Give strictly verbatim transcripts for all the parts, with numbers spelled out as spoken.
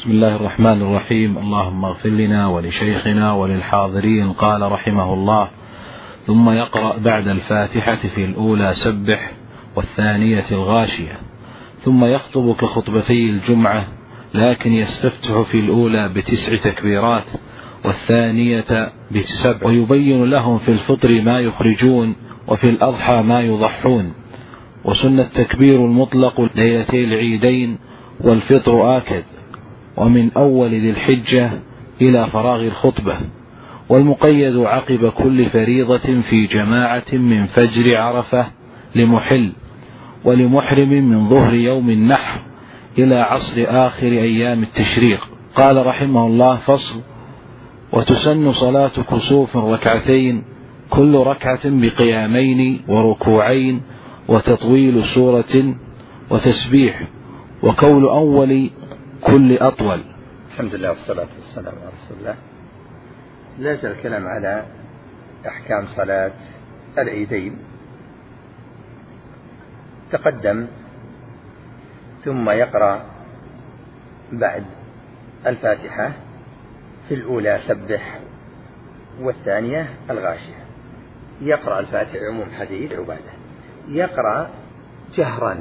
بسم الله الرحمن الرحيم. اللهم اغفر لنا ولشيخنا وللحاضرين. قال رحمه الله: ثم يقرأ بعد الفاتحة في الأولى سبح والثانية الغاشية، ثم يخطب كخطبتي الجمعة، لكن يستفتح في الأولى بتسع تكبيرات والثانية بسبع، ويبين لهم في الفطر ما يخرجون وفي الأضحى ما يضحون. وسن التكبير المطلق ليلتي العيدين، والفطر آكد، ومن أول ذي الحجة إلى فراغ الخطبة، والمقيد عقب كل فريضة في جماعة من فجر عرفة لمحل، ولمحرم من ظهر يوم النحر إلى عصر آخر أيام التشريق. قال رحمه الله: فصل: وتسن صلاة كسوف ركعتين، كل ركعة بقيامين وركوعين وتطويل سورة وتسبيح، وكول أول كل أطول. الحمد لله والصلاة والسلام على رسول الله. لازال الكلام على أحكام صلاة العيدين. تقدم ثم يقرأ بعد الفاتحة في الأولى سبح والثانية الغاشية. يقرأ الفاتحة عموم حديث عبادة، يقرأ جهرا،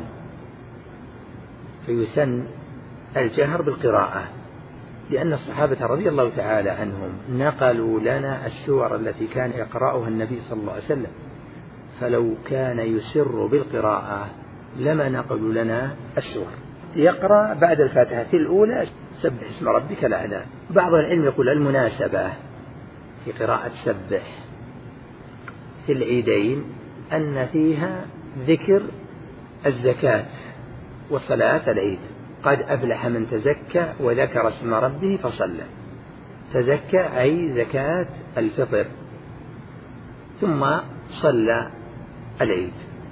فيسن الجهر بالقراءة، لأن الصحابة رضي الله تعالى عنهم نقلوا لنا السور التي كان يقرأها النبي صلى الله عليه وسلم، فلو كان يسر بالقراءة لما نقلوا لنا السور. يقرأ بعد الفاتحة الأولى سبح اسم ربك الأعلى. بعض العلم يقول المناسبة في قراءة سبح في العيدين أن فيها ذكر الزكاة وصلاة العيد. قد أفلح من تزكى وذكر اسم ربه فصلى. تزكى أي زكاة الفطر، ثم صلى العيد.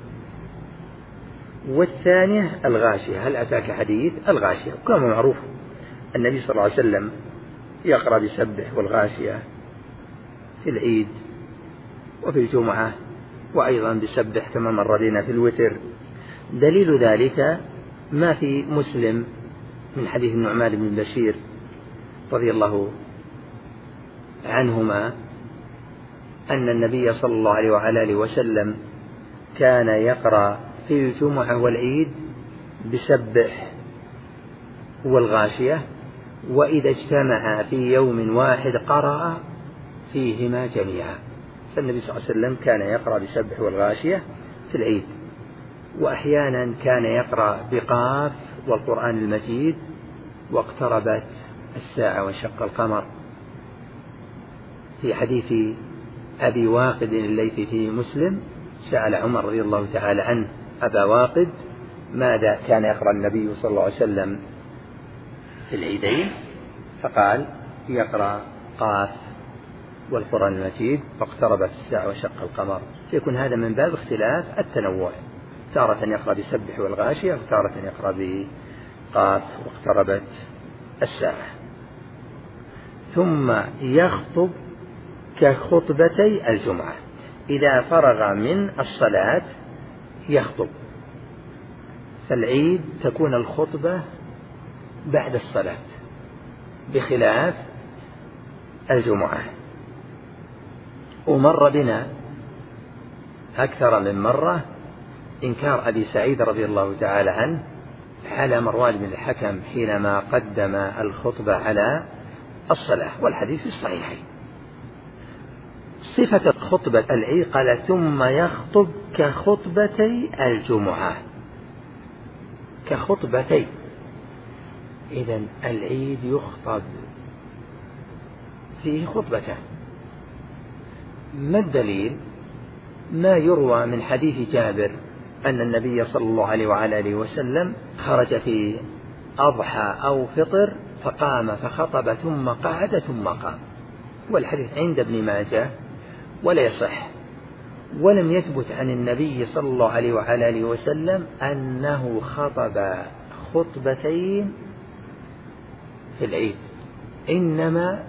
والثانية الغاشية. هل أتاك حديث الغاشية؟ كما معروف النبي صلى الله عليه وسلم يقرأ بسبح والغاشية في العيد وفي الجمعة، وأيضا بسبح كما مر بنا في الوتر. دليل ذلك ما في مسلم من حديث النعمان بن بشير رضي الله عنهما أن النبي صلى الله عليه وعلى آله وسلم كان يقرأ في الجمعة والعيد بسبح والغاشية، وإذا اجتمع في يوم واحد قرأ فيهما جميعا. فالنبي صلى الله عليه وسلم كان يقرأ بسبح والغاشية في العيد، وأحيانا كان يقرأ بقاف والقرآن المجيد واقتربت الساعة وانشق القمر. في حديث أبي واقد الليثي في مسلم سأل عمر رضي الله تعالى عنه أبا واقد ماذا كان يقرأ النبي صلى الله عليه وسلم في العيدين، فقال يقرأ قاف والقرآن المجيد واقتربت الساعة وانشق القمر. فيكون هذا من باب اختلاف التنوع، تارة يقرأ بسبح والغاشية وتارة يقرأ بقاف واقتربت الساعة. ثم يخطب كخطبتي الجمعة. إذا فرغ من الصلاة يخطب. فالعيد تكون الخطبة بعد الصلاة بخلاف الجمعة. ومر بنا أكثر من مرة إنكار أبي سعيد رضي الله تعالى عنه على مروان بن الحكم حينما قدم الخطبة على الصلاة، والحديث في الصحيحين. صفة خطبة العيد قال ثم يخطب كخطبتي الجمعة. كخطبتي، إذن العيد يخطب فيه خطبتان. ما الدليل؟ ما يروى من حديث جابر أن النبي صلى الله عليه وعلى آله وسلم خرج في أضحى أو فطر فقام فخطب ثم قعد ثم قام، والحديث عند ابن ماجه ولا يصح، ولم يثبت عن النبي صلى الله عليه وعلى آله وسلم أنه خطب خطبتين في العيد. إنما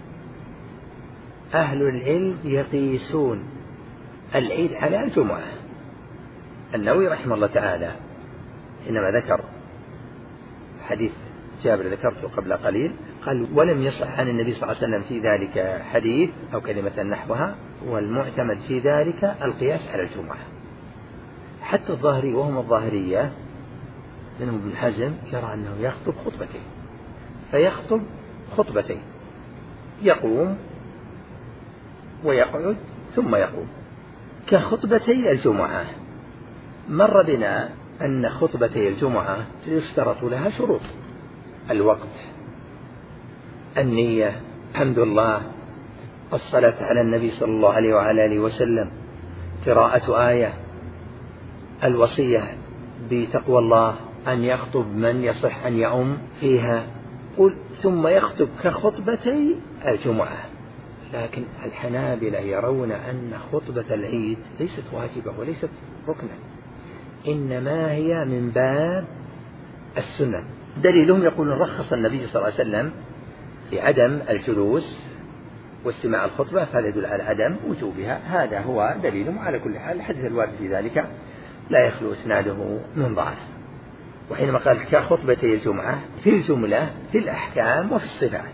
أهل العلم يقيسون العيد على الجمعة. النووي رحمه الله تعالى حينما ذكر حديث جابر ذكرته قبل قليل، قال ولم يصح عن النبي صلى الله عليه وسلم في ذلك حديث أو كلمة نحوها، والمعتمد في ذلك القياس على الجمعة. حتى الظاهري وهم الظاهرية منهم ابن حزم يرى أنه يخطب خطبتين، فيخطب خطبتين، يقوم ويقعد ثم يقوم كخطبتي الجمعة. مر بنا أن خطبتي الجمعة يشترط لها شروط: الوقت، النية، الحمد لله، الصلاة على النبي صلى الله عليه وعلى آله وسلم، قراءة آية، الوصية بتقوى الله، أن يخطب من يصح أن يؤم فيها، قل ثم يخطب كخطبتي الجمعة. لكن الحنابلة يرون أن خطبة العيد ليست واجبة وليست ركنا، إنما هي من باب السنة. دليلهم يقولون رخص النبي صلى الله عليه وسلم في عدم الجلوس واستماع الخطبة، فهذا يدل على عدم وجوبها. هذا هو دليلهم. على كل حال الحديث الوارد في ذلك لا يخلو إسناده من ضعف. وحينما قال كخطبتي الجمعة في الجملة في الأحكام وفي الصفات،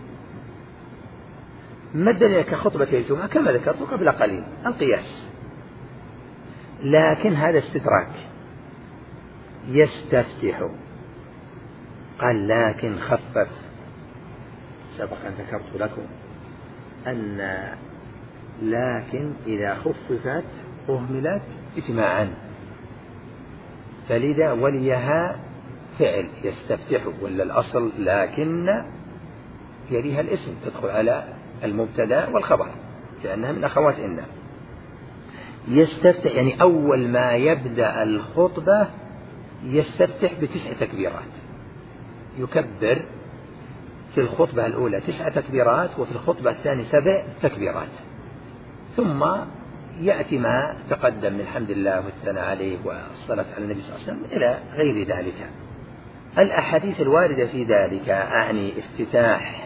ما الدليل كخطبتي الجمعة؟ كما ذكرت قبل قليل القياس، لكن هذا استدراك. يستفتح، قال لكن خفف، سبق أن ذكرت لكم أن لكن إذا خففت أهملت إجماعا، فلذا وليها فعل يستفتح، ولا الأصل لكن يليها الاسم تدخل على المبتدا والخبر لأنها من أخوات إن. يستفتح يعني أول ما يبدأ الخطبة يستفتح بتسع تكبيرات، يكبر في الخطبة الأولى تسع تكبيرات وفي الخطبة الثانية سبع تكبيرات، ثم يأتي ما تقدم من الحمد لله والثناء عليه والصلاة على النبي صلى الله عليه وسلم إلى غير ذلك. الأحاديث الواردة في ذلك أعني افتتاح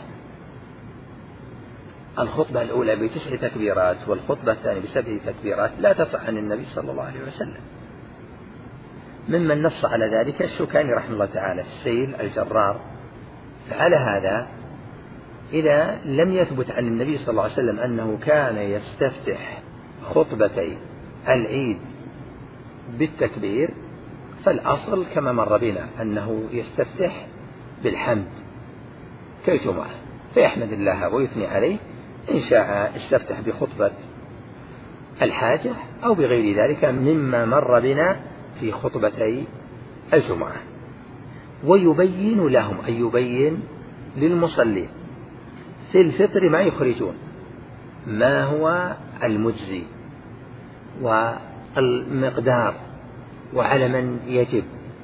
الخطبة الأولى بتسع تكبيرات والخطبة الثانية بسبع تكبيرات لا تصح عن النبي صلى الله عليه وسلم. ممن نص على ذلك الشوكاني رحمه الله تعالى في السيل الجرار. فعلى هذا إذا لم يثبت عن النبي صلى الله عليه وسلم أنه كان يستفتح خطبتي العيد بالتكبير، فالأصل كما مر بنا أنه يستفتح بالحمد كالجمعة، فيحمد الله ويثني عليه، إن شاء استفتح بخطبة الحاجة أو بغير ذلك مما مر بنا في خطبتي الجمعة. ويبين لهم، أي يبين للمصلين في الفطر ما يخرجون، ما هو المجزي والمقدار وعلى من يجب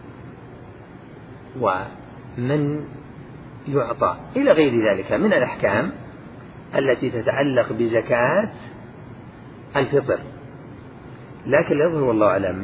ومن يعطى إلى غير ذلك من الأحكام التي تتعلق بزكاة الفطر. لكن يظهر والله أعلم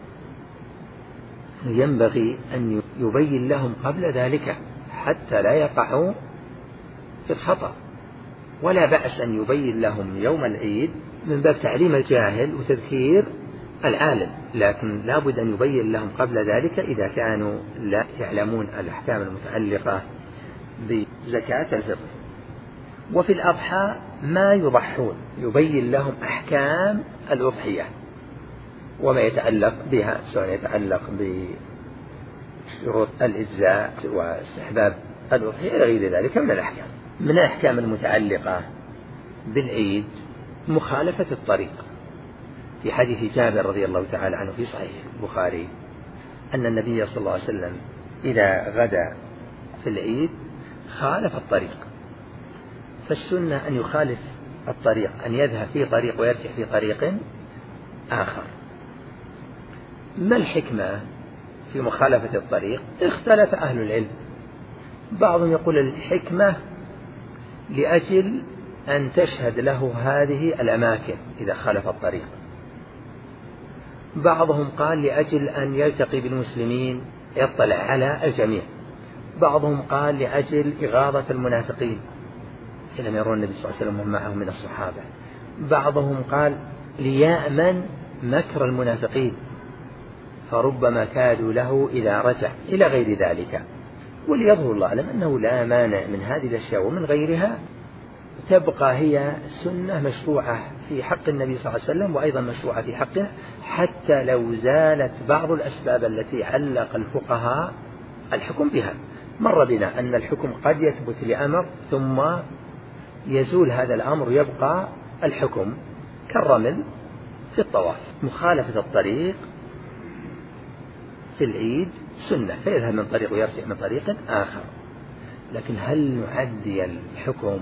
ينبغي أن يبين لهم قبل ذلك حتى لا يقعوا في الخطأ، ولا بأس أن يبين لهم يوم العيد من باب تعليم الجاهل وتذكير العالم، لكن لا بد أن يبين لهم قبل ذلك إذا كانوا لا يعلمون الأحكام المتعلقة بزكاة الفطر. وفي الأضحى ما يضحون يبين لهم أحكام الأضحية وما يتعلق بها، سواء يتعلق بشروط الإجزاء واستحباب الأضحية إلى غير ذلك من الأحكام. من الأحكام المتعلقة بالعيد مخالفة الطريق، في حديث جابر رضي الله تعالى عنه في صحيح البخاري أن النبي صلى الله عليه وسلم إذا غدا في العيد خالف الطريق. فالسنة أن يخالف الطريق، أن يذهب في طريق ويرجع في طريق آخر. ما الحكمة في مخالفة الطريق؟ اختلف أهل العلم. بعضهم يقول الحكمة لأجل أن تشهد له هذه الأماكن إذا خالف الطريق. بعضهم قال لأجل أن يلتقي بالمسلمين يطلع على الجميع. بعضهم قال لأجل إغاظة المنافقين حينما يرون النبي صلى الله عليه وسلم وهم معه من الصحابة. بعضهم قال ليأمن مكر المنافقين فربما كادوا له إذا رجع إلى غير ذلك. وليظهر الله أعلم أنه لا مانع من هذه الأشياء ومن غيرها تبقى هي سنة مشروعة في حق النبي صلى الله عليه وسلم وأيضا مشروعة في حقه، حتى لو زالت بعض الأسباب التي علق الفقهاء الحكم بها. مر بنا أن الحكم قد يثبت لأمر ثم يزول هذا الأمر ويبقى الحكم كالرمل في الطواف. مخالفة الطريق في العيد سنة، فيذهب من طريق ويرجع من طريق آخر. لكن هل نعدي الحكم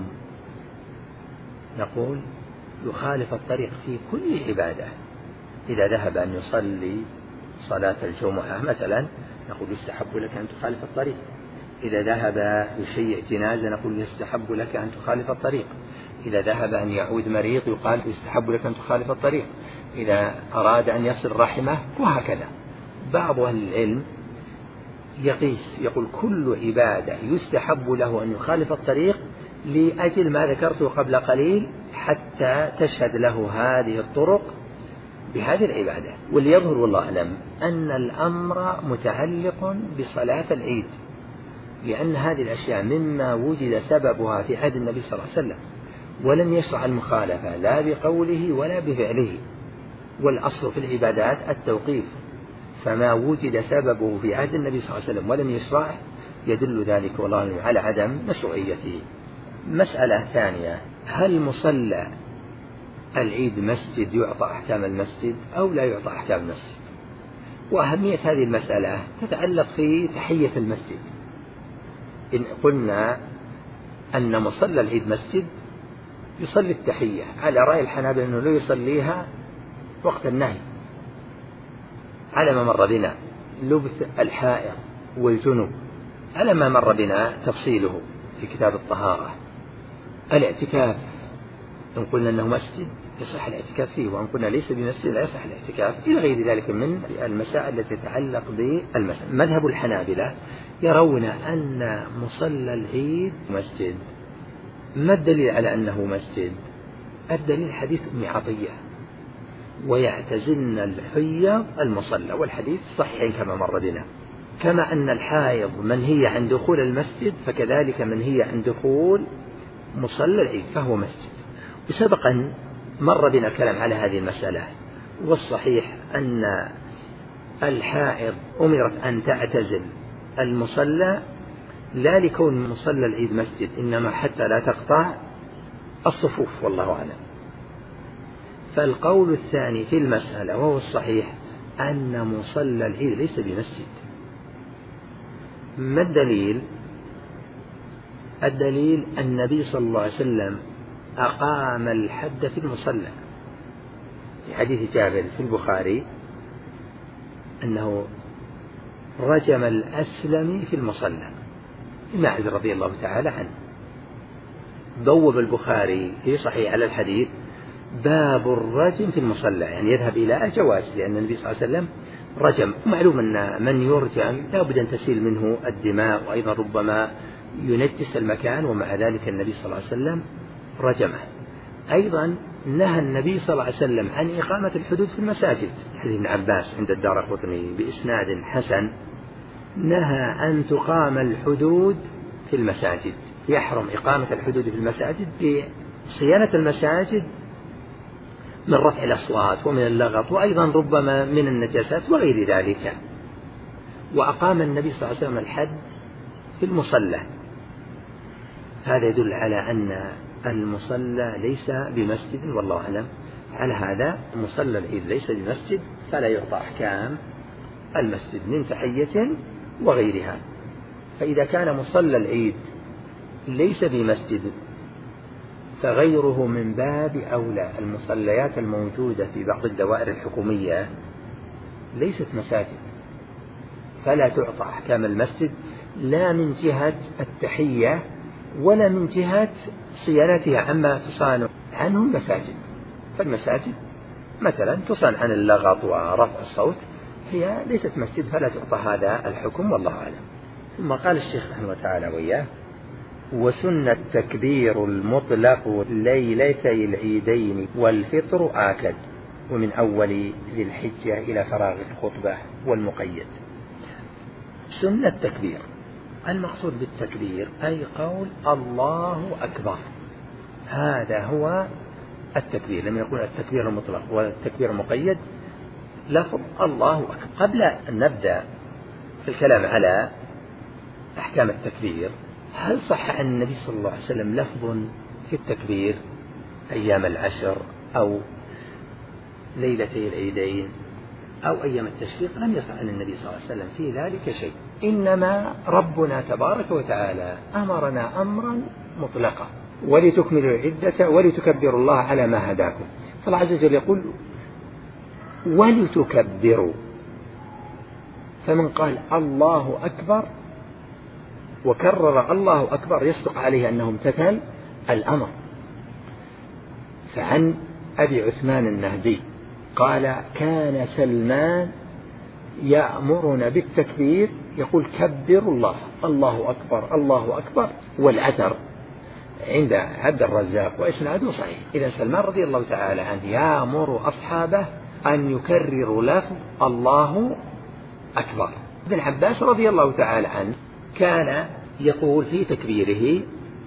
نقول يخالف الطريق في كل عبادة؟ إذا ذهب أن يصلي صلاة الجمعة مثلا نقول يستحب لك أن تخالف الطريق. إذا ذهب يشيع جنازة نقول يستحب لك أن تخالف الطريق. إذا ذهب أن يعود مريض يقال يستحب لك أن تخالف الطريق. إذا أراد أن يصل رحمه وهكذا. بعض أهل العلم يقيس يقول كل عبادة يستحب له أن يخالف الطريق لأجل ما ذكرته قبل قليل حتى تشهد له هذه الطرق بهذه العبادة. وليظهر والله أعلم أن الأمر متعلق بصلاة العيد، لأن هذه الأشياء مما وجد سببها في عهد النبي صلى الله عليه وسلم ولم يشرع المخالفة لا بقوله ولا بفعله، والأصل في العبادات التوقيف، فما وجد سببه في عهد النبي صلى الله عليه وسلم ولم يشرع يدل ذلك والله على عدم مشروعيته. مسألة ثانية، هل مصلى العيد مسجد يعطى أحكام المسجد أو لا يعطى أحكام المسجد؟ وأهمية هذه المسألة تتعلق في تحية المسجد. إن قلنا أن مصلى العيد مسجد يصلي التحية على رأي الحنابلة أنه لا يصليها وقت النهي، على ما مر بنا لبث الحائض والجنوب، على ما مر بنا تفصيله في كتاب الطهارة. الاعتكاف إن قلنا أنه مسجد يصح الاعتكاف فيه، وإن قلنا ليس بمسجد لا يصح الاعتكاف، إلى غير ذلك من المسائل التي تتعلق بالمسجد. مذهب الحنابلة يرون أن مصلى العيد مسجد. ما الدليل على أنه مسجد؟ الدليل حديث أم عطية ويعتزلن الحيض المصلى، والحديث صحيح كما مر بنا. كما أن الحائض منهي عن دخول المسجد فكذلك منهي عن دخول مصلى العيد فهو مسجد. وسبق أن مر بنا كلام على هذه المسألة، والصحيح أن الحائض أمرت أن تعتزل المصلى لا لكون مصلى العيد مسجد، إنما حتى لا تقطع الصفوف والله أعلم. فالقول الثاني في المسألة وهو الصحيح أن مصلى العيد ليس بمسجد. ما الدليل؟ الدليل النبي صلى الله عليه وسلم أقام الحد في المصلى، في حديث جابر في البخاري أنه رجم الأسلم في المصلى معاذ رضي الله تعالى عنه. بوب البخاري في صحيح على الحديث باب الرجم في المصلى، يعني يذهب إلى الجواز، لأن النبي صلى الله عليه وسلم رجم. ومعلوم أن من يرجم لا بد أن تسيل منه الدماء، وأيضا ربما ينجس المكان، ومع ذلك النبي صلى الله عليه وسلم رجمه. أيضا نهى النبي صلى الله عليه وسلم عن إقامة الحدود في المساجد، حديث ابن عباس عند الدارقطني بإسناد حسن، نهى أن تقام الحدود في المساجد، يحرم إقامة الحدود في المساجد لصيانة المساجد من رفع الأصوات ومن اللغط، وأيضا ربما من النجاسات وغير ذلك. وأقام النبي صلى الله عليه وسلم الحد في المصلى، هذا يدل على أن المصلى ليس بمسجد والله أعلم. على هذا مصلى العيد ليس بمسجد فلا يعطى أحكام المسجد من تحية وغيرها. فإذا كان مصلى العيد ليس بمسجد فغيره من باب أولى. المصليات الموجودة في بعض الدوائر الحكومية ليست مساجد، فلا تعطى أحكام المسجد لا من جهة التحية ولا من جهة صيانتها عما تصان عنه المساجد. فالمساجد مثلا تصان عن اللغط ورفع الصوت، هي ليست مسجد فلا تعطى هذا الحكم والله أعلم. ثم قال الشيخ رحمه الله تعالى وإياه: وسنة التكبير المطلق ليلتي العيدين والفطر آكد، ومن أول ذي الحجة إلى فراغ الخطبة والمقيد. سنة التكبير المقصود بالتكبير أي قول الله أكبر، هذا هو التكبير. لما يقول التكبير المطلق والتكبير المقيد لفظ الله أكبر. قبل أن نبدأ في الكلام على أحكام التكبير، هل صح عن النبي صلى الله عليه وسلم لفظ في التكبير أيام العشر أو ليلتي العيدين أو أيام التشريق؟ لم يصح عن النبي صلى الله عليه وسلم في ذلك شيء، إنما ربنا تبارك وتعالى أمرنا أمرا مطلقا: ولتكملوا العدة ولتكبروا الله على ما هداكم. فالله عز وجل يقول ولتكبروا، فمن قال الله أكبر وكرر الله أكبر يصدق عليه أنه امتثل الأمر. فعن أبي عثمان النهدي قال: كان سلمان يأمرنا بالتكبير، يقول كبروا الله، الله أكبر الله أكبر. والأثر عند عبد الرزاق وإسناده صحيح. إذا سلمان رضي الله تعالى عنه يأمر أصحابه أن يكرروا لفظ الله أكبر. ابن عباس رضي الله تعالى عنه كان يقول في تكبيره: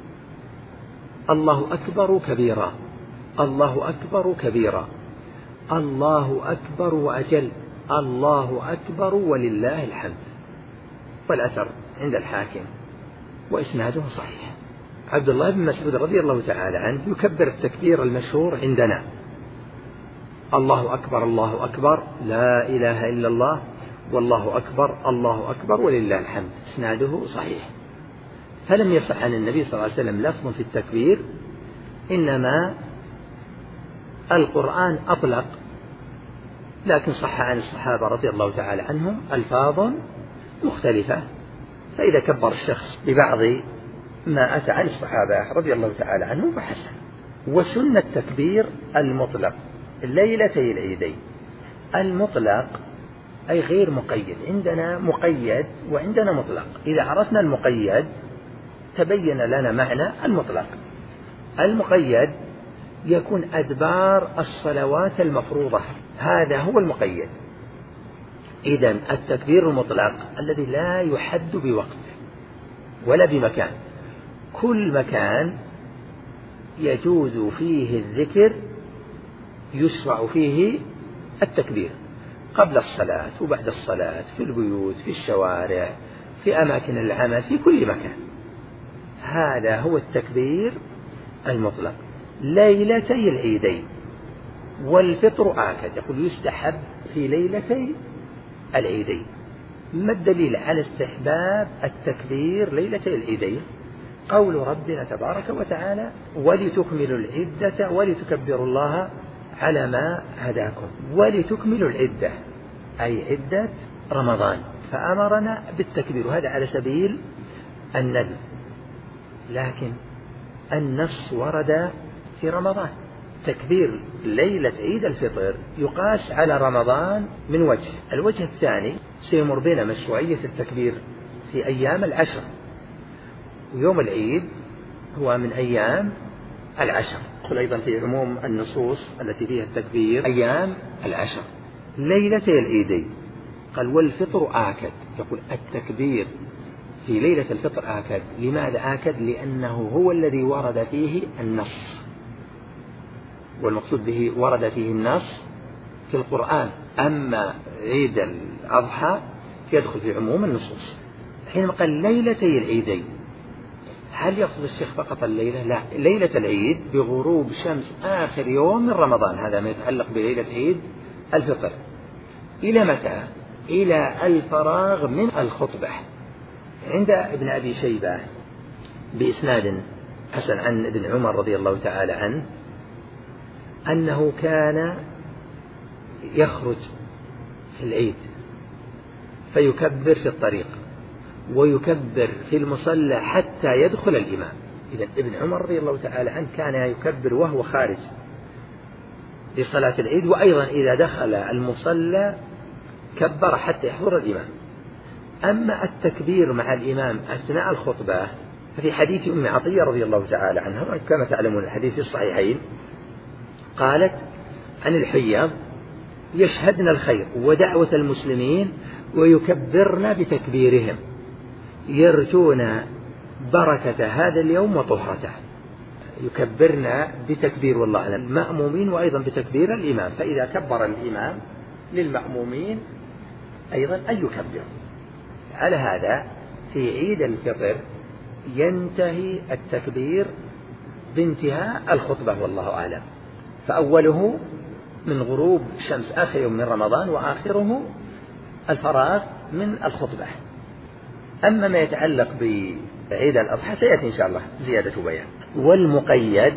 الله أكبر كبيرا، الله أكبر كبيرا، الله أكبر وأجل، الله أكبر ولله الحمد. والأثر عند الحاكم وإسناده صحيح. عبد الله بن مسعود رضي الله تعالى عنه يكبر التكبير المشهور عندنا: الله أكبر الله أكبر، لا إله إلا الله، والله أكبر الله أكبر ولله الحمد. إسناده صحيح. فلم يصح عن النبي صلى الله عليه وسلم لفظ في التكبير، إنما القرآن أطلق، لكن صح عن الصحابة رضي الله تعالى عنهم ألفاظ مختلفة، فإذا كبر الشخص ببعض ما أتى عن الصحابة رضي الله تعالى عنهم فحسن. وسنة التكبير المطلق ليلتي العيدين. المطلق أي غير مقيد، عندنا مقيد وعندنا مطلق. إذا عرفنا المقيد تبين لنا معنى المطلق. المقيد يكون أدبار الصلوات المفروضة، هذا هو المقيد. إذن التكبير المطلق الذي لا يحد بوقت ولا بمكان، كل مكان يجوز فيه الذكر يشرع فيه التكبير، قبل الصلاة وبعد الصلاة، في البيوت، في الشوارع، في أماكن العمل، في كل مكان. هذا هو التكبير المطلق. ليلتي العيدين والفطر آكد، يقول يستحب في ليلتي العيدين. ما الدليل على استحباب التكبير ليلتي العيدين؟ قول ربنا تبارك وتعالى: ولتكملوا العدة ولتكبروا الله على ما هداكم. ولتكملوا العدة أي عدة رمضان، فأمرنا بالتكبير، وهذا على سبيل الندب، لكن النص ورد في رمضان. تكبير ليلة عيد الفطر يقاس على رمضان من وجه. الوجه الثاني سيمر بنا مشروعية التكبير في أيام العشر، ويوم العيد هو من أيام العشر. قل أيضا في عموم النصوص التي فيها التكبير أيام العشر. ليلتي العيدين قال: والفطر آكد، يقول التكبير في ليلة الفطر آكد. لماذا آكد؟ لأنه هو الذي ورد فيه النص، والمقصود به ورد فيه النص في القرآن. أما عيد الأضحى يدخل في عموم النصوص. حينما قال ليلتي العيدين، هل يقصد الشيخ فقط الليلة؟ لا، ليلة العيد بغروب شمس آخر يوم من رمضان، هذا ما يتعلق بليلة عيد الفطر. إلى متى؟ إلى الفراغ من الخطبة. عند ابن أبي شيبة بإسناد حسن عن ابن عمر رضي الله تعالى عنه أنه كان يخرج في العيد فيكبر في الطريق ويكبر في المصلى حتى يدخل الإمام. إذن ابن عمر رضي الله تعالى عنه كان يكبر وهو خارج لصلاة العيد، وأيضا إذا دخل المصلى كبر حتى يحضر الإمام. أما التكبير مع الإمام أثناء الخطبة ففي حديث أم عطية رضي الله تعالى عنها، كما تعلمون الحديث في الصحيحين، قالت عن الحيض: يشهدن الخير ودعوة المسلمين ويكبرن بتكبيرهم، يرجون بركة هذا اليوم وطهرته، يكبرنا بتكبير والله أعلم المأمومين وأيضا بتكبير الإمام، فإذا كبر الإمام للمأمومين أيضا أن يكبر. على هذا في عيد الفطر ينتهي التكبير بانتهاء الخطبة والله أعلم، فأوله من غروب شمس آخر يوم من رمضان وآخره الفراغ من الخطبة. أما ما يتعلق بعيد الأضحى سيأتي إن شاء الله زيادة بيان. والمقيد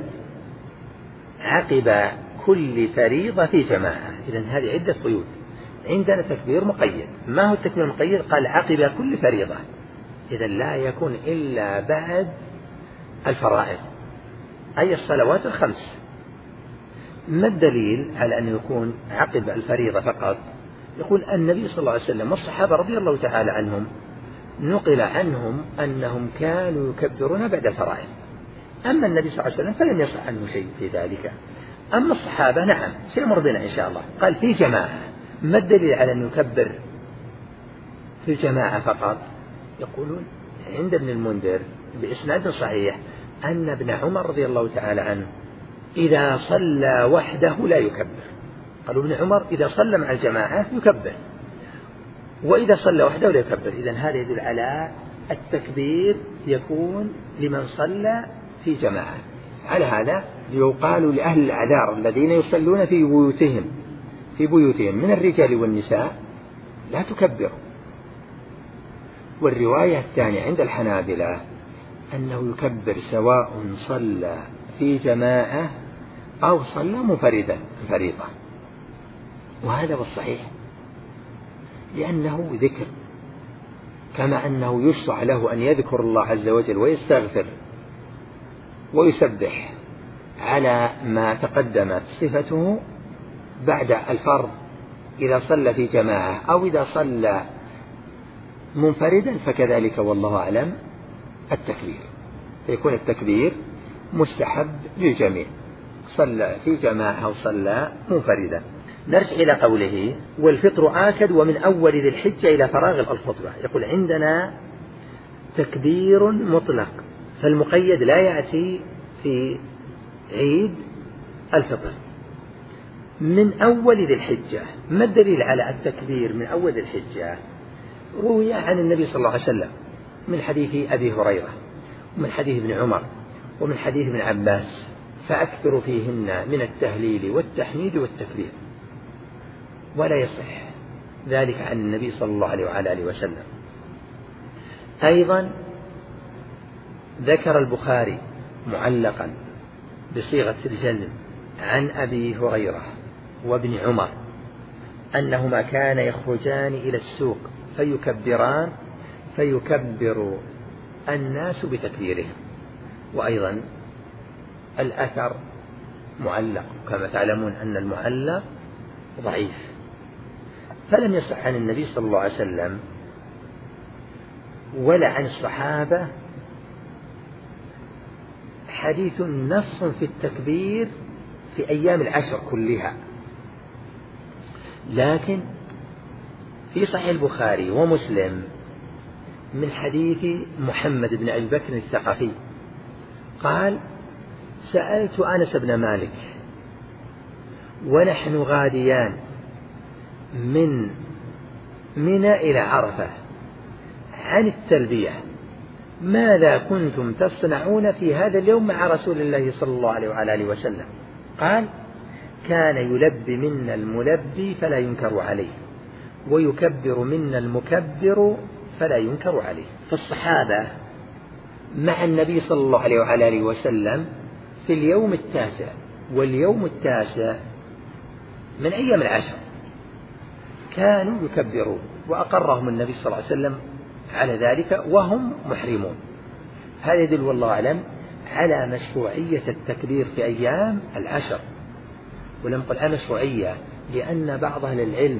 عقب كل فريضة في جماعة، إذن هذه عدة قيود. عندنا تكبير مقيد، ما هو التكبير المقيد؟ قال عقب كل فريضة، إذن لا يكون إلا بعد الفرائض أي الصلوات الخمس. ما الدليل على أن يكون عقب الفريضة فقط؟ يقول النبي صلى الله عليه وسلم والصحابة رضي الله تعالى عنهم نقل عنهم أنهم كانوا يكبرون بعد الفرائض، أما النبي صلى الله عليه وسلم فلم يصح عنه شيء في ذلك. أما الصحابة نعم سيمر بنا إن شاء الله. قال في جماعة، ما الدليل على أن يكبر في الجماعة فقط؟ يقولون عند ابن المنذر بإسناد صحيح أن ابن عمر رضي الله تعالى عنه إذا صلى وحده لا يكبر. قالوا ابن عمر إذا صلى مع الجماعة يكبر، وإذا صلى وحده لا يكبر. إذن هذا يدل على التكبير يكون لمن صلى في جماعة. على هذا يقال لأهل الأعذار الذين يصلون في بيوتهم في بيوتهم من الرجال والنساء لا تكبروا. والرواية الثانية عند الحنابلة أنه يكبر سواء صلى في جماعة أو صلى منفردا فريضة، وهذا هو الصحيح لأنه ذكر، كما أنه يشرع له أن يذكر الله عز وجل ويستغفر ويسبح على ما تقدمت صفته بعد الفرض إذا صلى في جماعة أو إذا صلى منفردا، فكذلك والله أعلم التكبير، فيكون التكبير مستحب للجميع صلى في جماعة أو صلى منفردا. نرجع إلى قوله والفطر آكد ومن أول ذي الحجة إلى فراغ الخطبة. يقول عندنا تكبير مطلق، فالمقيد لا يأتي في عيد الفطر. من أول ذي الحجة، ما الدليل على التكبير من أول ذي الحجة؟ روي عن النبي صلى الله عليه وسلم من حديث أبي هريرة ومن حديث ابن عمر ومن حديث ابن عباس، فأكثر فيهن من التهليل والتحميد والتكبير، ولا يصح ذلك عن النبي صلى الله عليه وعلى آله وسلم. أيضا ذكر البخاري معلقا بصيغة الجزم عن أبي هريرة وابن عمر أنهما كان يخرجان إلى السوق فيكبران فيكبر الناس بتكبيرهم. وأيضا الأثر معلق، كما تعلمون أن المعلق ضعيف، فلم يصح عن النبي صلى الله عليه وسلم ولا عن الصحابة حديث نص في التكبير في أيام العشر كلها. لكن في صحيح البخاري ومسلم من حديث محمد بن أبي بكر الثقفي قال سألت أنس بن مالك ونحن غاديان من منى إلى عرفة عن التلبية ماذا كنتم تصنعون في هذا اليوم مع رسول الله صلى الله عليه وعلى آله وسلم؟ قال كان يلبي منا الملبي فلا ينكر عليه ويكبر منا المكبر فلا ينكر عليه. فالصحابة مع النبي صلى الله عليه وعلى آله وسلم في اليوم التاسع، واليوم التاسع من أيام العشر كانوا يكبرون، وأقرهم النبي صلى الله عليه وسلم على ذلك وهم محرمون. هذا يدل والله أعلم على مشروعية التكبير في أيام العشر. ولم قل أنا مشروعية لأن بعض أهل العلم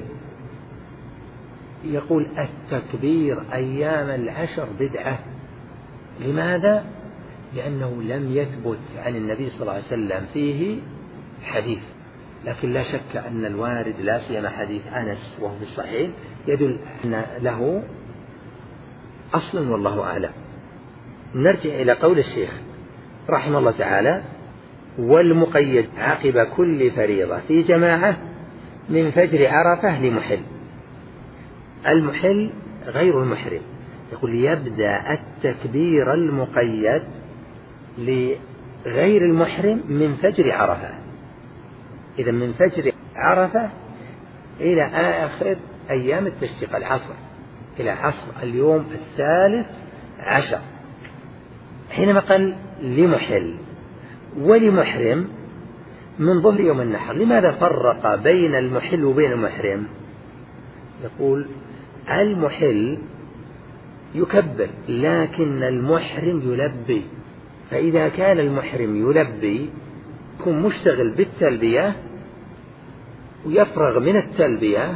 يقول التكبير أيام العشر بدعة. لماذا؟ لأنه لم يثبت عن النبي صلى الله عليه وسلم فيه حديث، لكن لا شك أن الوارد لا سيما حديث أنس وهو في الصحيح يدل أن له أصل والله أعلم. نرجع إلى قول الشيخ رحمه الله تعالى: والمقيد عقب كل فريضة في جماعة من فجر عرفة لمحل. المحل غير المحرم، يقول يبدأ التكبير المقيد لغير المحرم من فجر عرفة. إذا من فجر عرفة إلى آخر أيام التشريق، العصر، إلى عصر اليوم الثالث عشر، حينما قال لمحل ولمحرم من ظهر يوم النحر. لماذا فرق بين المحل وبين المحرم؟ يقول المحل يكبر لكن المحرم يلبي، فإذا كان المحرم يلبي يكون مشتغل بالتلبية ويفرغ من التلبية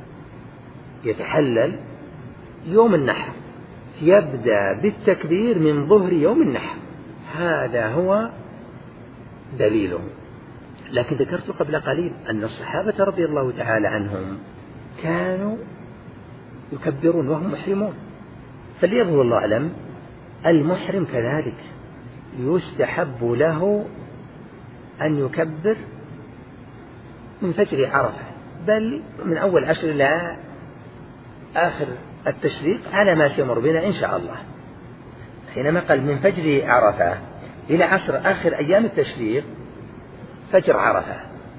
يتحلل يوم النحر، يبدأ بالتكبير من ظهر يوم النحر. هذا هو دليله. لكن ذكرت قبل قليل أن الصحابة رضي الله تعالى عنهم كانوا يكبرون وهم محرمون، فليظهر الله أعلم المحرم كذلك يستحب له أن يكبر من فجر عرفة، بل من أول عشر إلى آخر التشريق على ما سيمر بنا إن شاء الله. حينما قال من فجر عرفة إلى عصر آخر أيام التشريق، فجر عرفة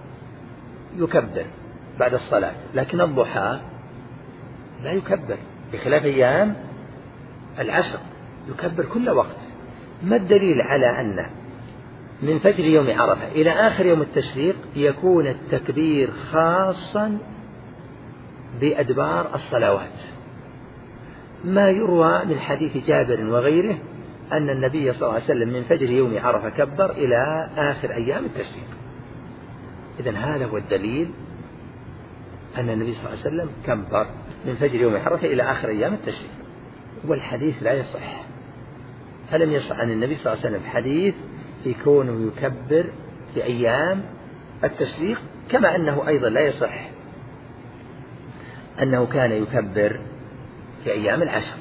يكبر بعد الصلاة، لكن الضحى لا يكبر، بخلاف أيام العشر يكبر كل وقت. ما الدليل على أن من فجر يوم عرفة إلى آخر يوم التشريق يكون التكبير خاصا بأدبار الصلوات؟ ما يروى من حديث جابر وغيره أن النبي صلى الله عليه وسلم من فجر يوم عرفة كبر إلى آخر أيام التشريق. إذن هذا هو الدليل أن النبي صلى الله عليه وسلم كبر من فجر يوم عرفة إلى آخر أيام التشريق، والحديث لا يصح. فلم يصح عن النبي صلى الله عليه وسلم حديث في كونه يكبر في أيام التشريق، كما أنه أيضا لا يصح أنه كان يكبر في أيام العشر.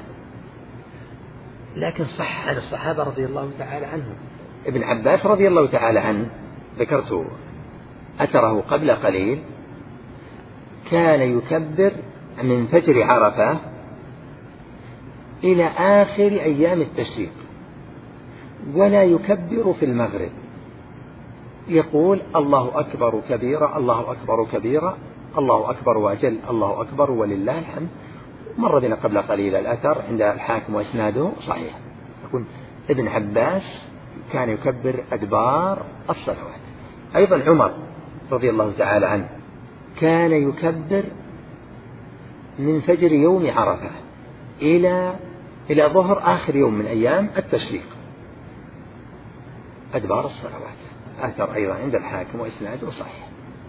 لكن صح عن الصحابة رضي الله تعالى عنهم. ابن عباس رضي الله تعالى عنه ذكرت أثره قبل قليل، كان يكبر من فجر عرفة إلى آخر أيام التشريق ولا يكبر في المغرب، يقول الله أكبر كبيرا الله أكبر كبيرا الله أكبر وأجل الله أكبر ولله الحمد. مر بنا قبل قليل الأثر عند الحاكم وإسناده صحيح، يقول ابن عباس كان يكبر أدبار الصلوات. أيضا عمر رضي الله تعالى عنه كان يكبر من فجر يوم عرفة إلى إلى ظهر آخر يوم من أيام التشريق أدبار الصلوات. أثر أيضا عند الحاكم وإسناده صحيح.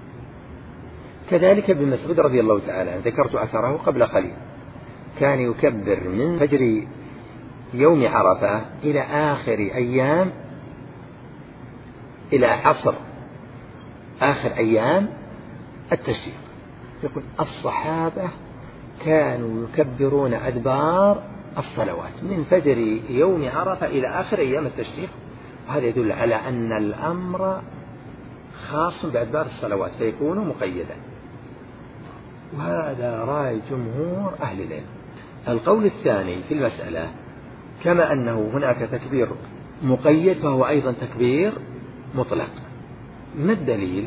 كذلك ابن مسعود رضي الله تعالى عنه ذكرت أثره قبل قليل، كان يكبر من فجر يوم عرفة إلى آخر أيام إلى عصر آخر أيام التشريق. يقول الصحابة كانوا يكبرون أدبار الصلوات من فجر يوم عرفة إلى آخر أيام التشريق. وهذا يدل على أن الأمر خاص بأدبار الصلوات فيكون مقيدا، وهذا رأي جمهور أهل العلم. القول الثاني في المسألة كما أنه هناك تكبير مقيد فهو أيضا تكبير مطلق. ما الدليل؟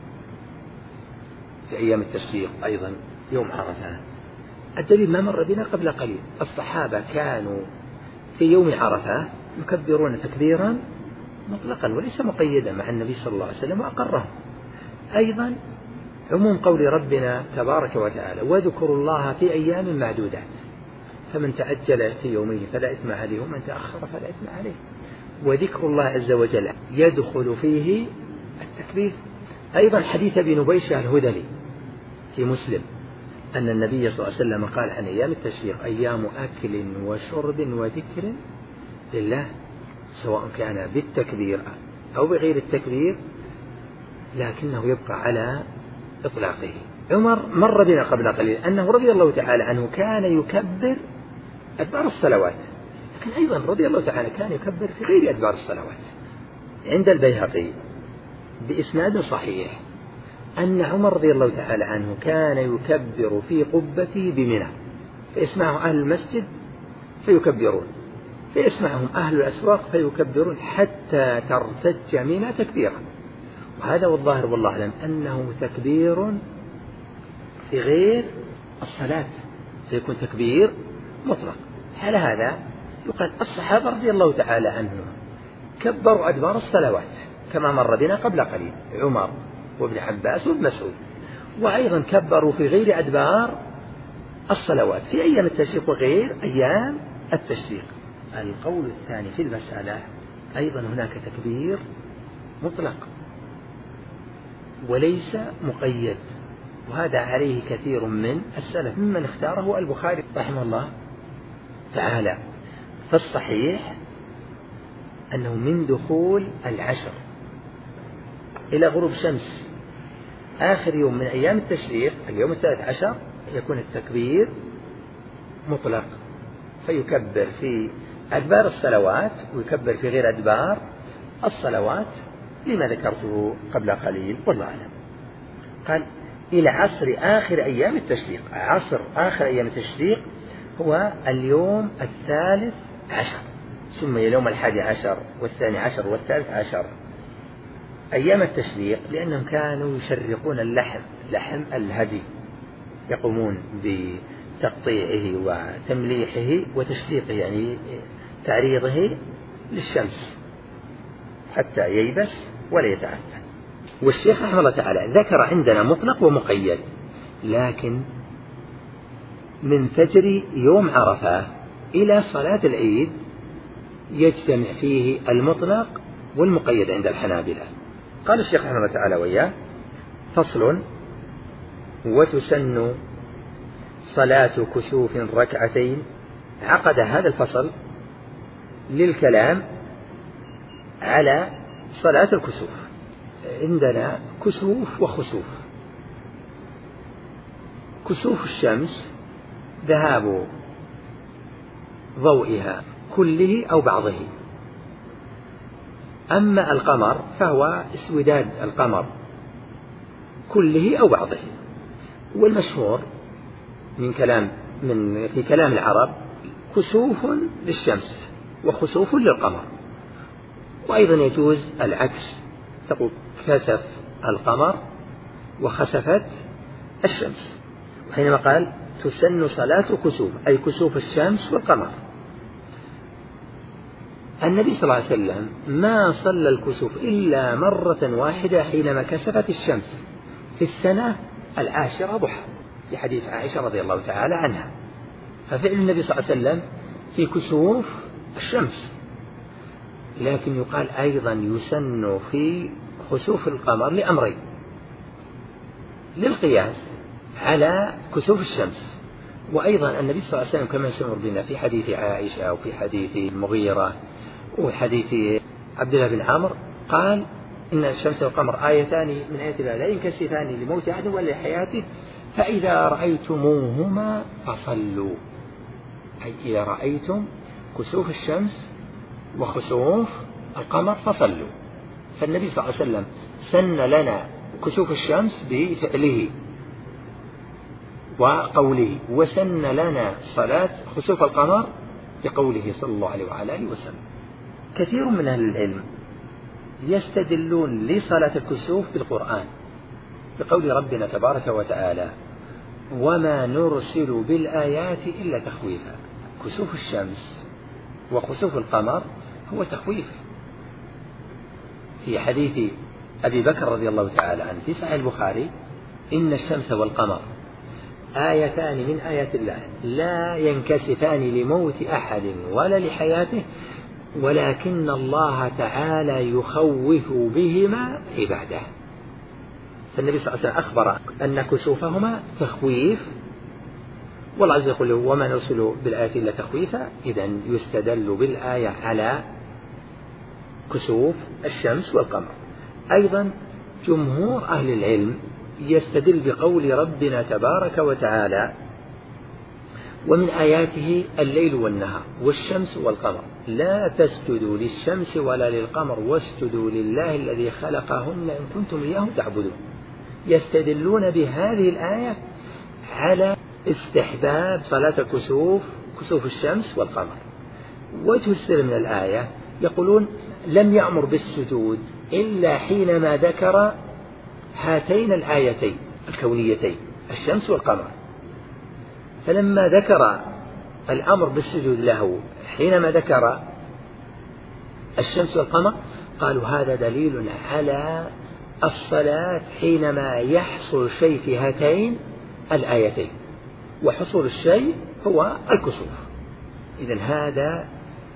في أيام التشريق أيضا يوم عرفة الدليل ما مر بنا قبل قليل، الصحابة كانوا في يوم عرفة يكبرون تكبيرا مطلقا وليس مقيدا مع النبي صلى الله عليه وسلم وأقرهم. أيضا عموم قول ربنا تبارك وتعالى واذكروا الله في أيام معدودات، فمن تعجل في يومه فلا إثم عليه ومن تأخر فلا إثم عليه. وذكر الله عز وجل يدخل فيه التكبير. أيضا حديث ابي نبيشة الهذلي في مسلم أن النبي صلى الله عليه وسلم قال عن أيام التشريق أيام أكل وشرب وذكر لله، سواء كان بالتكبير أو بغير التكبير، لكنه يبقى على إطلاقه. عمر مر بنا قبل قليل أنه رضي الله تعالى عنه كان يكبر أدبار الصلوات، لكن أيضا رضي الله تعالى كان يكبر في غير أدبار الصلوات. عند البيهقي بإسناد صحيح أن عمر رضي الله تعالى عنه كان يكبر في قبته بمنى، فيسمعه أهل المسجد فيكبرون، فيسمعهم أهل الأسواق فيكبرون حتى ترتج منى تكبيرا. وهذا والظاهر والله أعلم أنه تكبير في غير الصلاة، فيكون تكبير مطلق. على هذا يقال الصحابة رضي الله تعالى عنهم كبروا أدبار الصلوات كما مر بنا قبل قليل، عمر وابن عباس وابن مسعود، وأيضا كبروا في غير أدبار الصلوات في أيام التشريق وغير أيام التشريق. القول الثاني في المسألة أيضا هناك تكبير مطلق وليس مقيد، وهذا عليه كثير من السلف ممن اختاره البخاري رحمه الله تعالى. فالصحيح أنه من دخول العشر إلى غروب شمس آخر يوم من أيام التشريق اليوم الثالث عشر يكون التكبير مطلق، فيكبر في أدبار الصلوات ويكبر في غير أدبار الصلوات لما ذكرته قبل قليل والله أعلم. قال إلى عصر آخر أيام التشريق، عصر آخر أيام التشريق هو اليوم الثالث عشر، سمي اليوم الحادي عشر والثاني عشر والثالث عشر أيام التشريق لأنهم كانوا يشرقون اللحم، لحم الهدي، يقومون بتقطيعه وتمليحه وتشريقه يعني تعريضه للشمس حتى ييبس ولا يتعفن. والشيخ رحمه الله تعالى ذكر عندنا مطلق ومقيد، لكن من فجر يوم عرفة إلى صلاة العيد يجتمع فيه المطلق والمقيد عند الحنابلة. قال الشيخ رحمه الله تعالى وياه: فصل: وتسن صلاة كسوف ركعتين. عقد هذا الفصل للكلام على صلاة الكسوف. عندنا كسوف وخسوف. كسوف الشمس ذهاب ضوئها كله أو بعضه، أما القمر فهو اسوداد القمر كله أو بعضه. والمشهور من كلام من في كلام العرب كسوف للشمس وخسوف للقمر، وأيضا يجوز العكس، تقول كسف القمر وخسفت الشمس. وحينما قال تسن صلاة كسوف أي كسوف الشمس والقمر، النبي صلى الله عليه وسلم ما صلى الكسوف إلا مرة واحدة حينما كسفت الشمس في السنة العاشرة ضحى، في حديث عائشة رضي الله تعالى عنها. ففعل النبي صلى الله عليه وسلم في كسوف الشمس، لكن يقال أيضا يسن في خسوف القمر لأمرين: للقياس على كسوف الشمس، وأيضا النبي صلى الله عليه وسلم كما سمر بنا في حديث عائشة وفي حديث المغيرة وحديث عبد الله بن عمرو قال: إن الشمس والقمر آيتان من آيات الله لا ينكسفان لموت أحد ولا لحياته، فإذا رأيتموهما فصلوا. أي إذا رأيتم كسوف الشمس وخسوف القمر فصلوا. فالنبي صلى الله عليه وسلم سن لنا كسوف الشمس بفعله وقوله، وسن لنا صلاة خسوف القمر بقوله صلى الله عليه وعلى آله وسلم. كثير من أهل العلم يستدلون لصلاة الكسوف بالقرآن بقول ربنا تبارك وتعالى: وما نرسل بالآيات إلا تخويفا. كسوف الشمس وخسوف القمر هو تخويف. في حديث أبي بكر رضي الله تعالى عنه في صحيح البخاري: إن الشمس والقمر آيتان من آيات الله لا ينكسفان لموت أحد ولا لحياته ولكن الله تعالى يخوف بهما عباده. فالنبي صلى الله عليه وسلم أخبر أن كسوفهما تخويف، والله عز وجل يقول: وما نرسل بالآيات إلا تخويفا. إذن يستدل بالآية على كسوف الشمس والقمر. أيضا جمهور أهل العلم يستدل بقول ربنا تبارك وتعالى: ومن آياته الليل والنهار والشمس والقمر لا تسجدوا للشمس ولا للقمر واسجدوا لله الذي خلقهن إن كنتم إياه تعبدون. يستدلون بهذه الآية على استحباب صلاة الكسوف، كسوف الشمس والقمر. وجه السر من الآية يقولون لم يأمر بالسجود إلا حينما ذكر هاتين الآيتين الكونيتين الشمس والقمر، فلما ذكر الأمر بالسجود له حينما ذكر الشمس والقمر قالوا هذا دليل على الصلاة حينما يحصل شيء في هاتين الآيتين، وحصول الشيء هو الكسوف. إذن هذا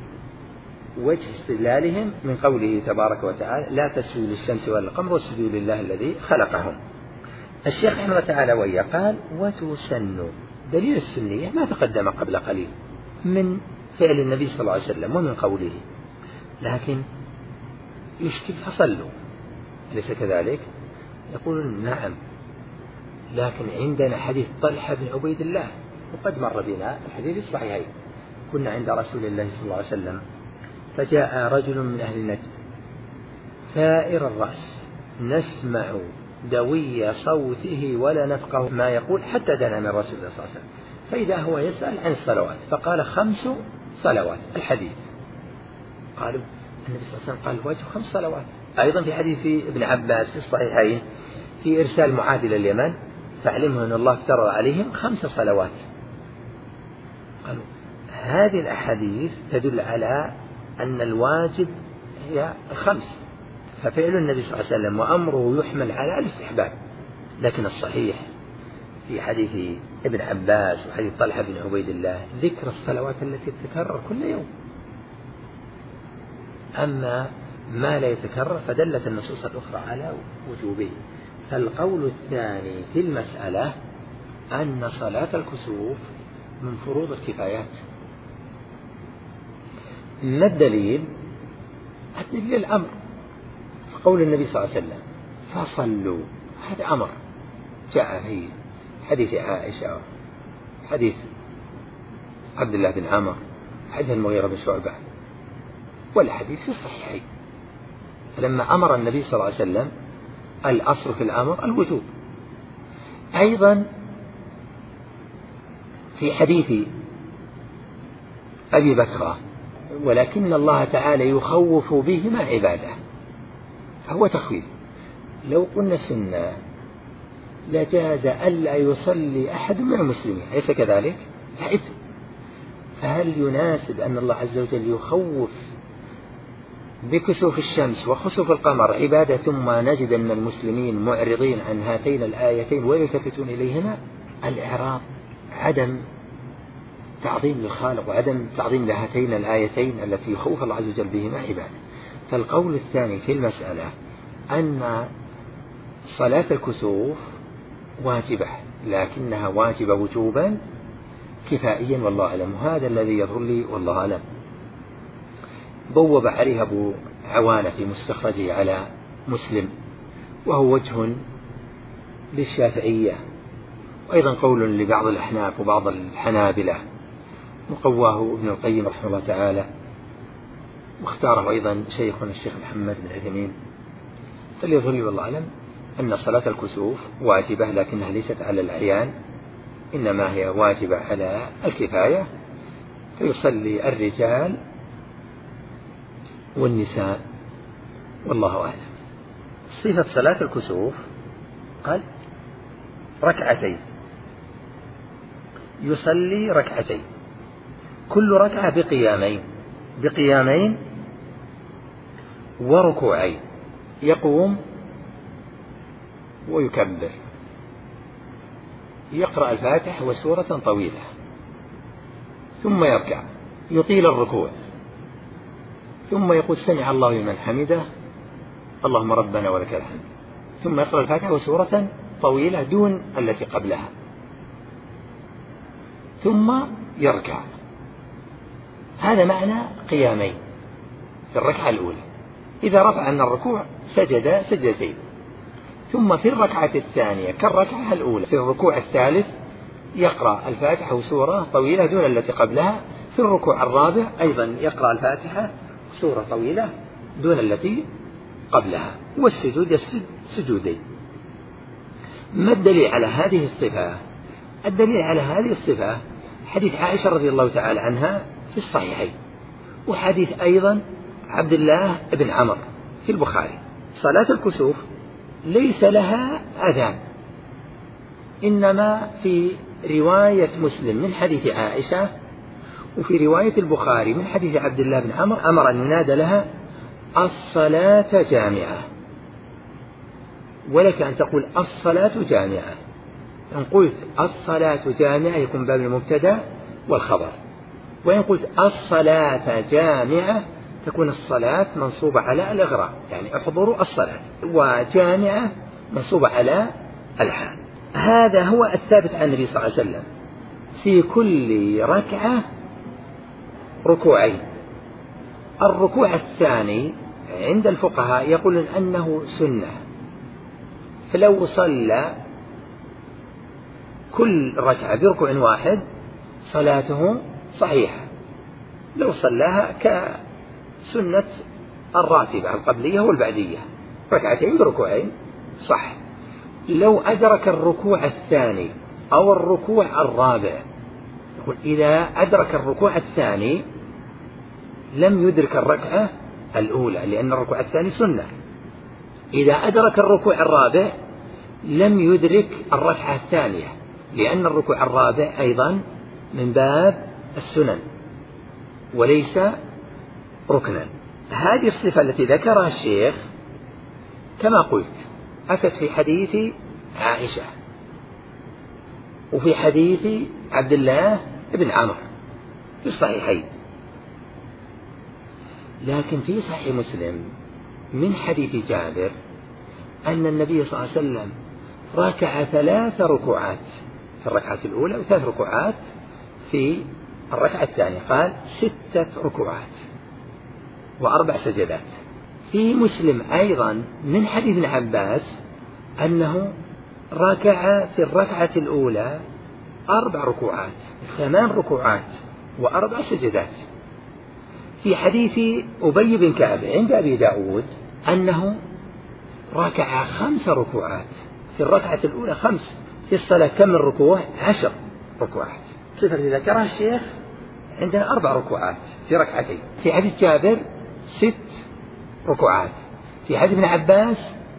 وجه استدلالهم من قوله تبارك وتعالى لا تسجدوا للشمس ولا القمر واسجدوا لله الذي خلقهم. الشيخ رحمه الله تعالى ويا قال وتسن، دليل السنية ما تقدم قبل قليل من فعل النبي صلى الله عليه وسلم ومن قوله، لكن يشكل فصلوا، أليس كذلك؟ يقولون نعم، لكن عندنا حديث طلحة بن عبيد الله وقد مر بنا الحديث الصحيحين. كنا عند رسول الله صلى الله عليه وسلم فجاء رجل من أهل نجد ثائر الرأس نسمع دوي صوته ولا نفقه ما يقول حتى دنا من رسول الله صلى الله عليه وسلم، فإذا هو يسأل عن الصلوات فقال خمس صلوات الحديث. قالوا النبي صلى الله عليه وسلم قال الواجب خمس صلوات. أيضا في حديث ابن عباس في الصحيحين في إرسال معاذ إلى اليمن فعلمه أن الله افترض عليهم خمس صلوات. قالوا هذه الأحاديث تدل على أن الواجب هي الخمس، ففعل النبي صلى الله عليه وسلم وأمره يحمل على الاستحباب. لكن الصحيح في حديث ابن عباس وحديث طلحة بن عبيد الله ذكر الصلوات التي تتكرر كل يوم، أما ما لا يتكرر فدلت النصوص الأخرى على وجوبه. فالقول الثاني في المسألة أن صلاة الكسوف من فروض الكفايات. ما الدليل؟ الدليل الأمر، قول النبي صلى الله عليه وسلم فصلوا، هذا أمر جاء في حديث عائشة، حديث عبد الله بن عمر، حديث المغيرة بن شعبة، والحديث في الصحيحين. فلما أمر النبي صلى الله عليه وسلم الأصل في الأمر الوجوب. أيضا في حديث أبي بكر ولكن الله تعالى يخوف بهما عباده، فهو تخويف. لو قلنا سنة لجاز ألا يصلي أحد من المسلمين، أليس كذلك؟ لا. فهل يناسب أن الله عز وجل يخوف بكسوف الشمس وخسوف القمر عبادة ثم نجد أن المسلمين معرضين عن هاتين الآيتين ويلتفتون إليهما؟ الإعراض عدم تعظيم للخالق وعدم تعظيم لهاتين الآيتين التي يخوف الله عز وجل بهما عباده. فالقول الثاني في المسألة أن صلاة الكسوف واجبة، لكنها واجبة وجوبا كفائيا والله أعلم، وهذا الذي يظهر لي والله أعلم. بوب عليه أبو عوانة في مستخرجه على مسلم، وهو وجه للشافعية، وأيضا قول لبعض الأحناف وبعض الحنابلة، وقواه ابن القيم رحمه الله تعالى، واختاره أيضا شيخنا الشيخ محمد بن عثيمين. فليظهر لي والله أعلم أن صلاة الكسوف واجبة، لكنها ليست على الأعيان، إنما هي واجبة على الكفاية، فيصلي الرجال والنساء والله أعلم. صفة صلاة الكسوف قال ركعتين، يصلي ركعتين، كل ركعة بقيامين بقيامين وركوعين، يقوم ويكبر، يقرأ الفاتحة وسورة طويلة، ثم يركع يطيل الركوع، ثم يقول سمع الله لمن حمده اللهم ربنا ولك الحمد، ثم يقرأ الفاتحة وسورة طويلة دون التي قبلها، ثم يركع. هذا معنى قيامين في الركعة الأولى. إذا رفع عن الركوع سجد سجدتين، ثم في الركعة الثانية كالركعة الأولى في الركوع الثالث يقرأ الفاتحة وسورة طويلة دون التي قبلها. في الركوع الرابع أيضا يقرأ الفاتحة سورة طويلة دون التي قبلها. والسجود يسجد سجودين. ما الدليل على هذه الصفة؟ الدليل على هذه الصفة حديث عائشة رضي الله تعالى عنها في الصحيحين، وحديث أيضا عبد الله بن عمر في البخاري. صلاة الكسوف ليس لها أذان، إنما في رواية مسلم من حديث عائشة، وفي رواية البخاري من حديث عبد الله بن عمر أمر أن ينادى لها الصلاة جامعة. ولك أن تقول الصلاة جامعة. إن قلت الصلاة جامعة يكون باب المبتدأ والخبر، وإن قلت الصلاة جامعة تكون الصلاة منصوبة على الإغراء، يعني احضروا الصلاة، وجامعة منصوبة على الحال. هذا هو الثابت عن النبي صلى الله عليه وسلم في كل ركعة ركوعين. الركوع الثاني عند الفقهاء يقولون أنه سنة، فلو صلى كل ركعة بركوع واحد صلاته صحيحة، لو صلاها كسنة الراتبة القبلية والبعدية ركعتين بركوعين صح. لو أدرك الركوع الثاني أو الركوع الرابع، يقول إذا أدرك الركوع الثاني لم يدرك الركعة الأولى لأن الركوع الثاني سنة. إذا أدرك الركوع الرابع لم يدرك الركعة الثانية لأن الركوع الرابع أيضا من باب السنن وليس ركنا. هذه الصفة التي ذكرها الشيخ كما قلت أتت في حديث عائشة وفي حديث عبد الله بن عمر في الصحيحين، لكن في صحيح مسلم من حديث جابر أن النبي صلى الله عليه وسلم ركع ثلاث ركوعات في الركعة الأولى وثلاث ركوعات في الركعة الثانية، قال ستة ركوعات وأربع سجدات. في مسلم أيضا من حديث ابن عباس أنه ركع في الركعة الأولى أربع ركوعات، ثمان ركوعات وأربع سجدات. في حديث أبي بن كعب عند أبي داود أنه ركع خمس ركوعات في الركعة الأولى خمس، في الصلاة كم الركوع؟ عشر ركوعات. صفة التي ذكرها الشيخ عندنا أربع ركوعات في ركعتين. في حديث جابر ست ركوعات، في حديث ابن عباس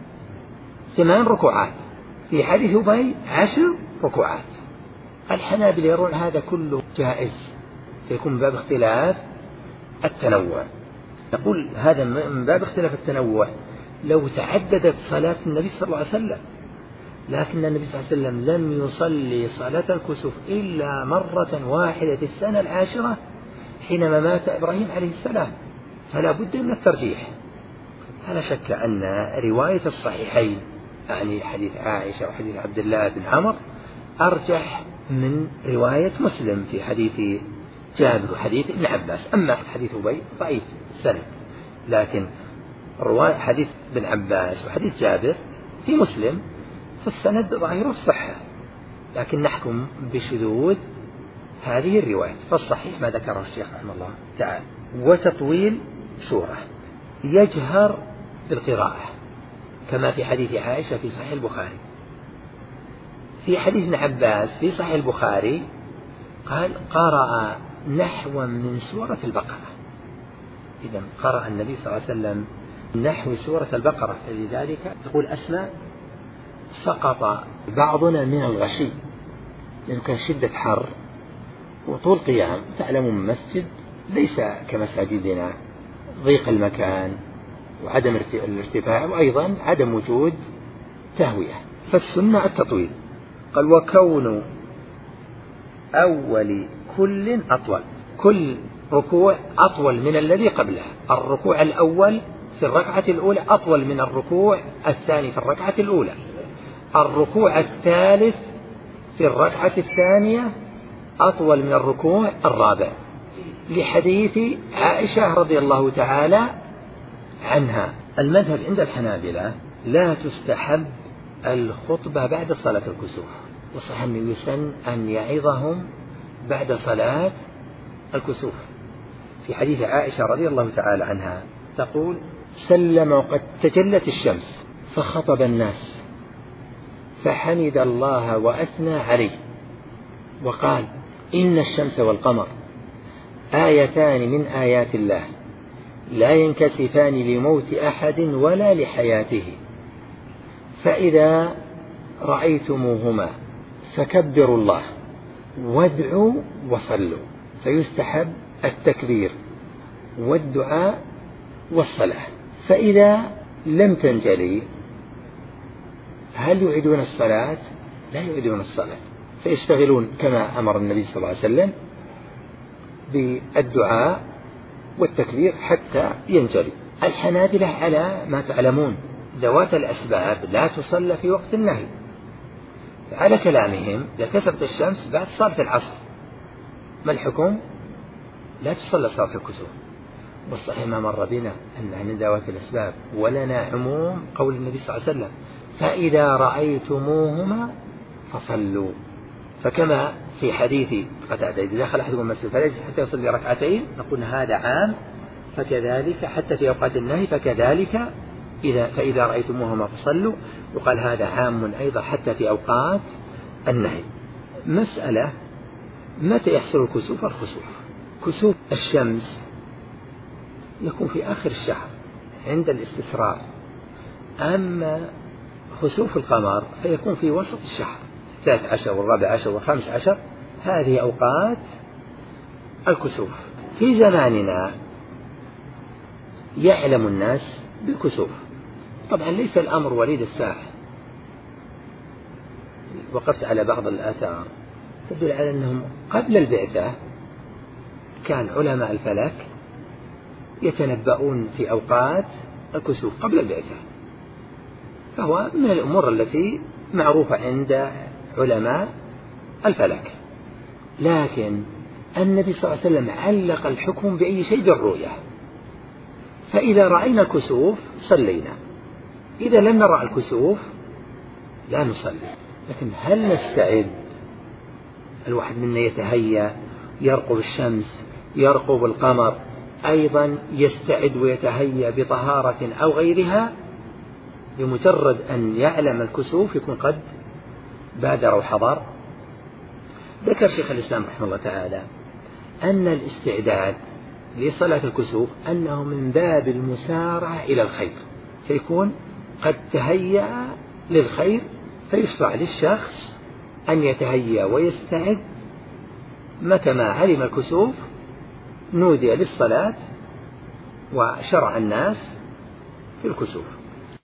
ثمان ركوعات، في حديث أبي عشر ركوعات. الحنابلة يرون هذا كله جائز، فيكون من باب اختلاف التنوع. نقول هذا من باب اختلاف التنوع لو تعددت صلاة النبي صلى الله عليه وسلم، لكن النبي صلى الله عليه وسلم لم يصلي صلاة الكسوف إلا مرة واحدة في السنة العاشرة حينما مات إبراهيم عليه السلام، فلا بد من الترجيح. فلا شك أن رواية الصحيحين يعني حديث عائشة وحديث عبد الله بن عمر أرجح من رواية مسلم في حديث جابر وحديث ابن عباس. أما حديث أبي ضعيف السند، لكن رواية حديث ابن عباس وحديث جابر في مسلم فالسند ظاهر الصحة، لكن نحكم بشذوذ هذه الرواية. فالصحيح ما ذكره الشيخ رحمه الله تعالى. وتطويل سورة يجهر بالقراءة كما في حديث عائشة في صحيح البخاري. في حديث ابن عباس في صحيح البخاري قال قرأ نحو من سورة البقرة. إذا قرأ النبي صلى الله عليه وسلم نحو سورة البقرة، فلذلك تقول أسماء سقط بعضنا من الغشي لأنه كان شدة حر وطول قيام. تعلمون المسجد ليس كمساجدنا، ضيق المكان وعدم الارتفاع وأيضا عدم وجود تهوية، فالسنة التطويل. قال وكون أول كل أطول، كل ركوع أطول من الذي قبله. الركوع الأول في الركعة الأولى أطول من الركوع الثاني في الركعة الأولى. الركوع الثالث في الركعة الثانية أطول من الركوع الرابع، لحديث عائشة رضي الله تعالى عنها. المذهب عند الحنابلة لا تستحب الخطبة بعد صلاة الكسوف، وصح أنه يسن أن يعظهم بعد صلاة الكسوف. في حديث عائشة رضي الله تعالى عنها تقول: سلم وقد تجلت الشمس فخطب الناس فحمد الله وأثنى عليه وقال: إن الشمس والقمر آيتان من آيات الله لا ينكسفان لموت أحد ولا لحياته، فإذا رأيتموهما فكبروا الله وادعوا وصلوا، فيستحب التكبير والدعاء والصلاة. فإذا لم تنجلي هل يعيدون الصلاة؟ لا يعيدون الصلاة، فيشتغلون كما أمر النبي صلى الله عليه وسلم بالدعاء والتكبير حتى ينجلي. الحنابلة على ما تعلمون ذوات الأسباب لا تصلى في وقت النهي، على كلامهم إذا كسفت الشمس بعد صلاة العصر ما الحكم؟ لا تصلى صلاة الكسوف. والصحيح ما مر بنا أن من ذوات الأسباب، ولنا عموم قول النبي صلى الله عليه وسلم: فإذا رأيتموهما فصلوا. فكما في حديث قتادة: إذا دخل أحدكم المسجد فليس حتى يصلي ركعتين، نقول هذا عام، فكذلك حتى في أوقات النهي، فكذلك إذا فإذا رأيتموهما فصلوا، يقال هذا عام أيضا حتى في أوقات النهي. مسألة: متى يحصل الكسوف؟ الخسوف كسوف الشمس يكون في آخر الشهر عند الاستسرار، أما خسوف القمر فيكون في وسط الشهر، الثالث عشر والرابع عشر والخامس عشر، هذه أوقات الكسوف. في زماننا يعلم الناس بالكسوف، طبعا ليس الأمر وليد الساعة. وقفت على بعض الآثار تدل على أنهم قبل البعثة كان علماء الفلك يتنبؤون في أوقات الكسوف قبل البعثة، فهو من الأمور التي معروفة عند علماء الفلك. لكن النبي صلى الله عليه وسلم علق الحكم بأي شيء؟ بالرؤية. فإذا رأينا الكسوف صلينا، إذا لم نرى الكسوف لا نصلي. لكن هل نستعد؟ الواحد منا يتهيأ، يرقب الشمس، يرقب القمر، أيضا يستعد ويتهيأ بطهارة أو غيرها، بمجرد أن يعلم الكسوف يكون قد بادر وحضر. ذكر شيخ الإسلام رحمه الله تعالى أن الاستعداد لصلاة الكسوف أنه من باب المسارعة إلى الخير، فيكون قد تهيأ للخير، فيشرع للشخص أن يتهيأ ويستعد متى ما علم الكسوف نودي للصلاة وشرع الناس في الكسوف.